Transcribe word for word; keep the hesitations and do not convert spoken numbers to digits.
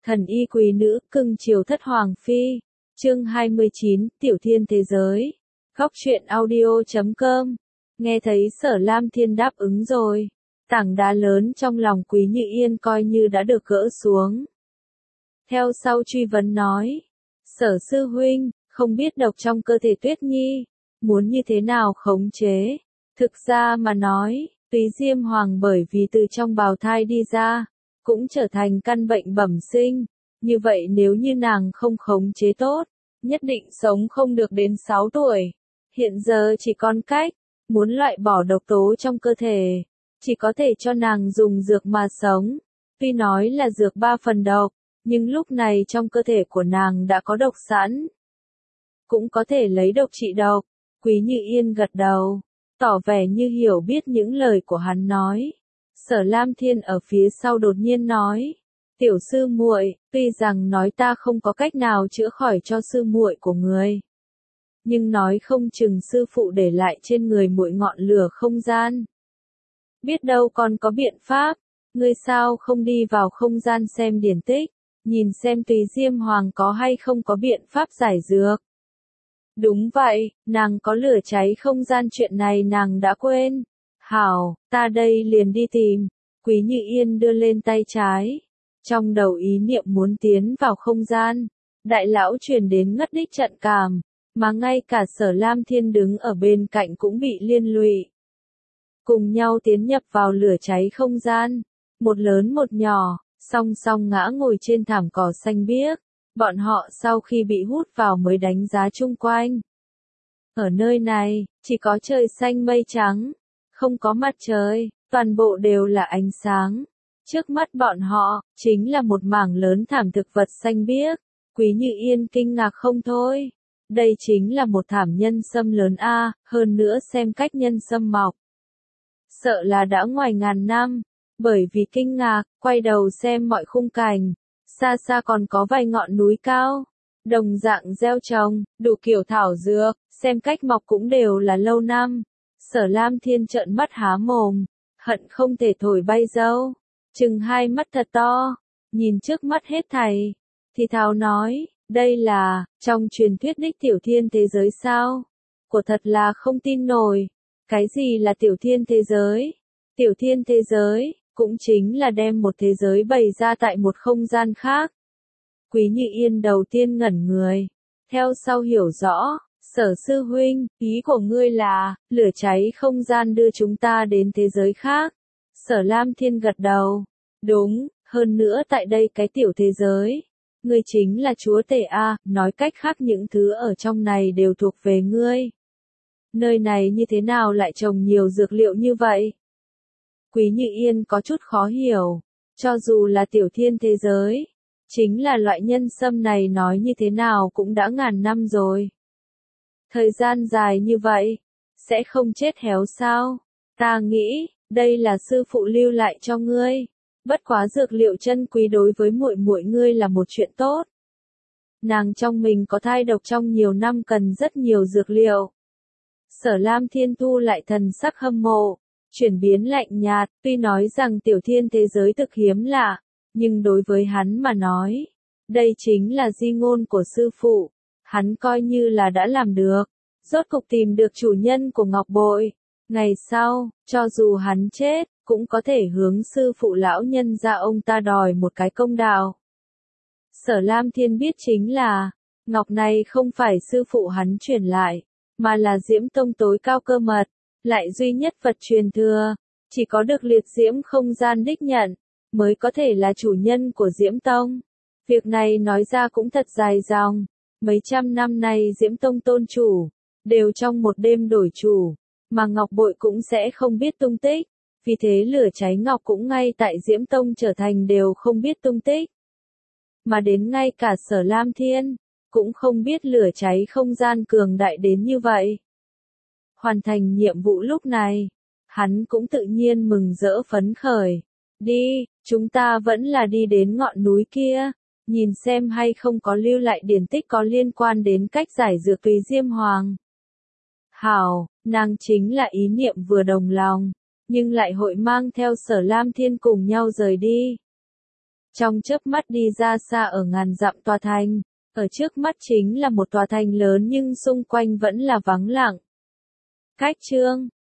Thần y quý nữ, cưng chiều thất hoàng phi. Chương hai mươi chín, Tiểu Thiên thế giới. Góc truyện audio chấm com. Nghe thấy Sở Lam Thiên đáp ứng rồi, tảng đá lớn trong lòng Quý Như Yên coi như đã được gỡ xuống. Theo sau truy vấn nói, Sở sư huynh, không biết độc trong cơ thể Tuyết Nhi, muốn như thế nào khống chế. Thực ra mà nói, Túy Diêm Hoàng bởi vì từ trong bào thai đi ra, cũng trở thành căn bệnh bẩm sinh, như vậy nếu như nàng không khống chế tốt, nhất định sống không được đến sáu tuổi. Hiện giờ chỉ còn cách, muốn loại bỏ độc tố trong cơ thể, chỉ có thể cho nàng dùng dược mà sống. Tuy nói là dược ba phần độc, nhưng lúc này trong cơ thể của nàng đã có độc sẵn. Cũng có thể lấy độc trị độc. Quý Như Yên gật đầu, tỏ vẻ như hiểu biết những lời của hắn nói. Sở Lam Thiên ở phía sau đột nhiên nói, tiểu sư muội, tuy rằng nói ta không có cách nào chữa khỏi cho sư muội của người, nhưng nói không chừng sư phụ để lại trên người muội ngọn lửa không gian. Biết đâu còn có biện pháp, ngươi sao không đi vào không gian xem điển tích, nhìn xem Túy Diêm Hoàng có hay không có biện pháp giải dược. Đúng vậy, nàng có lửa cháy không gian chuyện này nàng đã quên. Hảo, ta đây liền đi tìm. Quý Như Yên đưa lên tay trái, trong đầu ý niệm muốn tiến vào không gian. Đại lão truyền đến ngất đích trận cảm, mà ngay cả Sở Lam Thiên đứng ở bên cạnh cũng bị liên lụy. Cùng nhau tiến nhập vào lửa cháy không gian, một lớn một nhỏ, song song ngã ngồi trên thảm cỏ xanh biếc. Bọn họ sau khi bị hút vào mới đánh giá chung quanh. Ở nơi này, chỉ có trời xanh mây trắng, không có mặt trời, toàn bộ đều là ánh sáng. Trước mắt bọn họ, chính là một mảng lớn thảm thực vật xanh biếc. Quý Như Yên kinh ngạc không thôi. Đây chính là một thảm nhân sâm lớn a, hơn nữa xem cách nhân sâm mọc. Sợ là đã ngoài ngàn năm, bởi vì kinh ngạc, quay đầu xem mọi khung cảnh. Xa xa còn có vài ngọn núi cao, đồng dạng gieo trồng, đủ kiểu thảo dược, xem cách mọc cũng đều là lâu năm. Sở Lam Thiên trợn mắt há mồm, hận không thể thổi bay dâu, chừng hai mắt thật to, nhìn trước mắt hết thảy, thì thào nói, đây là, trong truyền thuyết đích tiểu thiên thế giới sao? Của thật là không tin nổi. Cái gì là tiểu thiên thế giới? Tiểu thiên thế giới cũng chính là đem một thế giới bày ra tại một không gian khác. Quý Như Yên đầu tiên ngẩn người, theo sau hiểu rõ, Sở sư huynh, ý của ngươi là, lửa cháy không gian đưa chúng ta đến thế giới khác. Sở Lam Thiên gật đầu, đúng, hơn nữa tại đây cái tiểu thế giới, ngươi chính là chúa tể a, nói cách khác những thứ ở trong này đều thuộc về ngươi. Nơi này như thế nào lại trồng nhiều dược liệu như vậy? Quý Như Yên có chút khó hiểu, cho dù là tiểu thiên thế giới, chính là loại nhân sâm này nói như thế nào cũng đã ngàn năm rồi. Thời gian dài như vậy, sẽ không chết héo sao? Ta nghĩ, đây là sư phụ lưu lại cho ngươi, bất quá dược liệu chân quý đối với muội muội ngươi là một chuyện tốt. Nàng trong mình có thai độc trong nhiều năm cần rất nhiều dược liệu. Sở Lam Thiên thu lại thần sắc hâm mộ. Chuyển biến lạnh nhạt, tuy nói rằng tiểu thiên thế giới thực hiếm lạ, nhưng đối với hắn mà nói, đây chính là di ngôn của sư phụ, hắn coi như là đã làm được, rốt cục tìm được chủ nhân của ngọc bội. Ngày sau, cho dù hắn chết, cũng có thể hướng sư phụ lão nhân ra ông ta đòi một cái công đạo. Sở Lam Thiên biết chính là, ngọc này không phải sư phụ hắn truyền lại, mà là Diễm Tông tối cao cơ mật. Lại duy nhất vật truyền thừa, chỉ có được liệt diễm không gian đích nhận, mới có thể là chủ nhân của Diễm Tông. Việc này nói ra cũng thật dài dòng, mấy trăm năm nay Diễm Tông tôn chủ, đều trong một đêm đổi chủ, mà ngọc bội cũng sẽ không biết tung tích, vì thế lửa cháy ngọc cũng ngay tại Diễm Tông trở thành đều không biết tung tích. Mà đến ngay cả Sở Lam Thiên, cũng không biết lửa cháy không gian cường đại đến như vậy. Hoàn thành nhiệm vụ lúc này, hắn cũng tự nhiên mừng rỡ phấn khởi. Đi, chúng ta vẫn là đi đến ngọn núi kia, nhìn xem hay không có lưu lại điển tích có liên quan đến cách giải dược Túy Diêm Hoàng. Hảo, nàng chính là ý niệm vừa đồng lòng, nhưng lại hội mang theo Sở Lam Thiên cùng nhau rời đi. Trong chớp mắt đi ra xa ở ngàn dặm tòa thành, ở trước mắt chính là một tòa thành lớn nhưng xung quanh vẫn là vắng lặng. Cách chương